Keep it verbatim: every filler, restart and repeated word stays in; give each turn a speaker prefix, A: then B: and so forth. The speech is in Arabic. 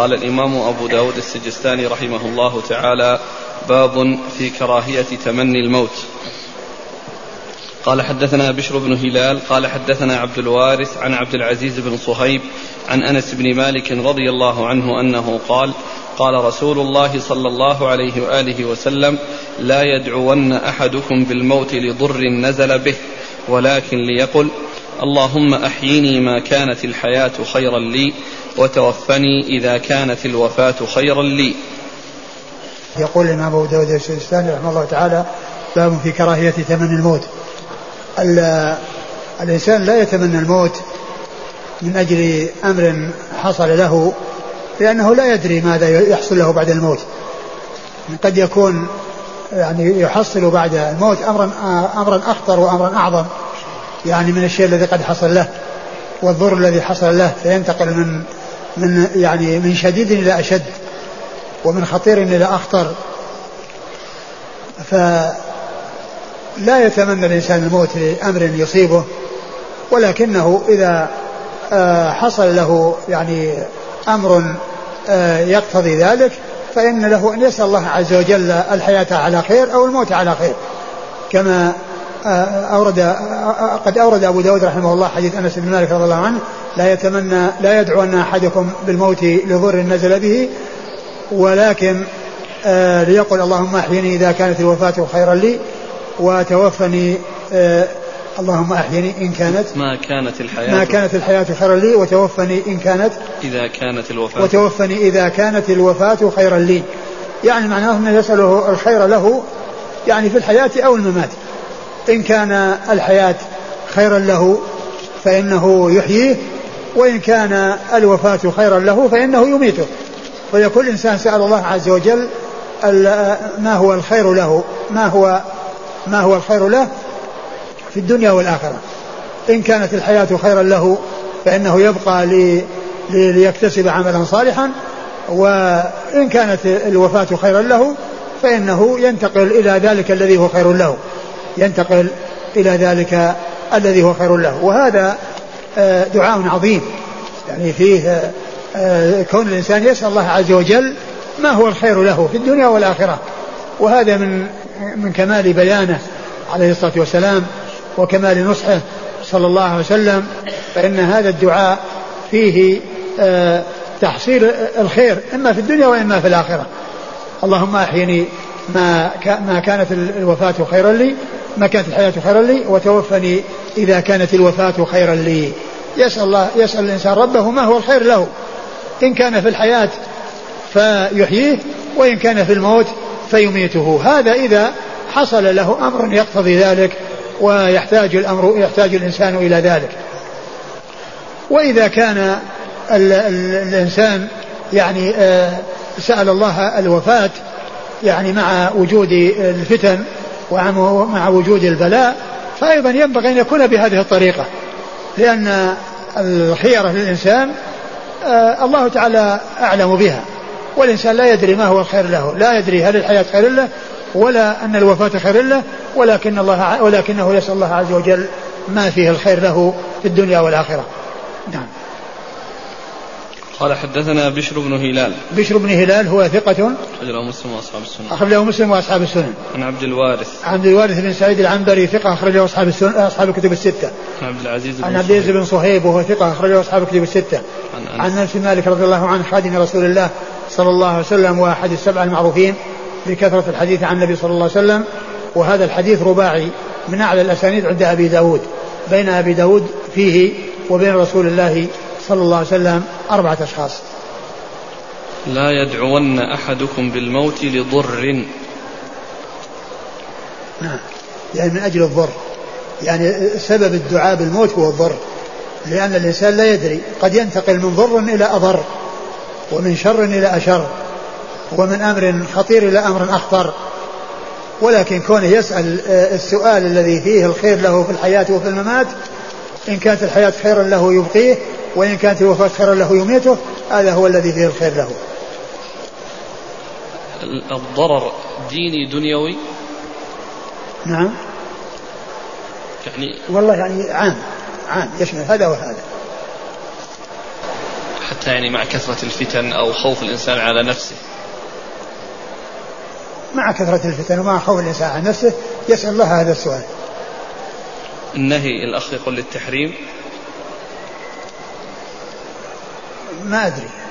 A: قال الإمام أبو داود السجستاني رحمه الله تعالى: باب في كراهية تمني الموت. قال حدثنا بشر بن هلال قال حدثنا عبد الوارث عن عبد العزيز بن صهيب عن أنس بن مالك رضي الله عنه أنه قال: قال رسول الله صلى الله عليه وآله وسلم: لا يدعون أحدكم بالموت لضر نزل به، ولكن ليقل: اللهم أحيني ما كانت الحياة خيرا لي، وتوفني إذا كانت الوفاة خيرا لي.
B: يقول الإمام أبو داود السجستاني رحمه الله تعالى: باب في كراهية تمني الموت. الإنسان لا يتمنى الموت من أجل أمر حصل له، لأنه لا يدري ماذا يحصل له بعد الموت. قد يكون يعني يحصل بعد الموت أمرا أمرا أخطر وأمرا أعظم يعني من الشيء الذي قد حصل له والضر الذي حصل له، فينتقل من من يعني من شديد إلى أشد ومن خطير إلى أخطر. فلا يتمنى الإنسان الموت لأمر يصيبه، ولكنه إذا حصل له يعني أمر يقتضي ذلك فإن له أن يسأل الله عز وجل الحياة على خير أو الموت على خير، كما أورد قد أورد أبو داود رحمه الله حديث أنس بن مالك رضي الله عنه: لا يتمنى لا يدعو أن أحدكم بالموت لضر نزل به، ولكن ليقل: اللهم أحيني إذا كانت الوفاة خيرا لي، وتوفني اللهم أحيني إن كانت
A: ما كانت الحياة
B: ما كانت الحياة خيرا لي، وتوفني إن كانت
A: إذا كانت الوفاة
B: وتوفني إذا كانت الوفاة خيرا لي. يعني معناه أنه يسأله الخير له يعني في الحياة أو الممات. إن كان الحياة خيرا له فإنه يحييه، وإن كان الوفاة خيرا له فإنه يميته. ويكون الإنسان سأل الله عز وجل ما هو الخير له ما هو ما هو الخير له في الدنيا والآخرة. إن كانت الحياة خيرا له فإنه يبقى لي ليكتسب عملا صالحا، وإن كانت الوفاة خيرا له فإنه ينتقل إلى ذلك الذي هو خير له ينتقل إلى ذلك الذي هو خير له. وهذا دعاء عظيم يعني فيه كون الإنسان يسأل الله عز وجل ما هو الخير له في الدنيا والآخرة، وهذا من من كمال بيانه عليه الصلاة والسلام وكمال نصحه صلى الله عليه وسلم. فإن هذا الدعاء فيه تحصيل الخير إما في الدنيا وإما في الآخرة. اللهم أحيني ما ما كانت الوفاة خيرا لي ما كانت الحياة خيرا لي، وتوفني إذا كانت الوفاة خيرا لي. يسأل الله يسأل الإنسان ربه ما هو الخير له، إن كان في الحياة فيحييه، وإن كان في الموت فيميته. هذا إذا حصل له أمر يقتضي ذلك ويحتاج الأمر يحتاج الإنسان إلى ذلك. وإذا كان ال ال الإنسان يعني سأل الله الوفاة يعني مع وجود الفتن ومع وجود البلاء، فأيضا ينبغي أن يكون بهذه الطريقة، لأن الخيرة للإنسان الله تعالى أعلم بها، والإنسان لا يدري ما هو الخير له، لا يدري هل الحياة خير له ولا أن الوفاة خير له، ولكن الله ولكنه يسأل الله عز وجل ما فيه الخير له في الدنيا والآخرة. نعم.
A: قال حدثنا بشر بن هلال.
B: بشر بن هلال هو ثقة
A: أخرج له مسلم وأصحاب السنن.
B: أخرج له مسلم وأصحاب السنن.
A: عن عبد الوارث.
B: عبد الوارث بن سعيد العنبري ثقة أخرج له أصحاب السنن أصحاب الكتب الستة.
A: عن عبد العزيز بن
B: عن عبد العزيز بن صهيب وهو ثقة أخرج له أصحاب الكتب الستة. عن أنس بن مالك رضي الله عنه خادم رسول الله صلى الله عليه وسلم وأحد السبعة المعروفين بكثرة الحديث عن النبي صلى الله عليه وسلم. وهذا الحديث رباعي من أعلى الأسانيد عند أبي داود، بين أبي داود فيه وبين رسول الله صلى الله عليه وسلم أربعة أشخاص.
A: لا يدعون أحدكم بالموت لضر.
B: نعم، يعني من أجل الضر، يعني سبب الدعاء بالموت هو الضر، لأن الإنسان لا يدري، قد ينتقل من ضر إلى أضر، ومن شر إلى أشر، ومن أمر خطير إلى أمر أخطر. ولكن كونه يسأل السؤال الذي فيه الخير له في الحياة وفي الممات، إن كانت الحياة خيرا له يبقيه، وإن كانت الوفاة خيرا له يميته، هذا هو الذي فيه الخير له.
A: الضرر ديني دنيوي.
B: نعم،
A: يعني
B: والله يعني عام عام يشمل هذا وهذا.
A: يعني مع كثرة الفتن أو خوف الإنسان على نفسه؟
B: مع كثرة الفتن ومع خوف الإنسان على نفسه يسأل الله هذا السؤال.
A: النهي الأخ يقول للتحريم؟
B: ما أدري.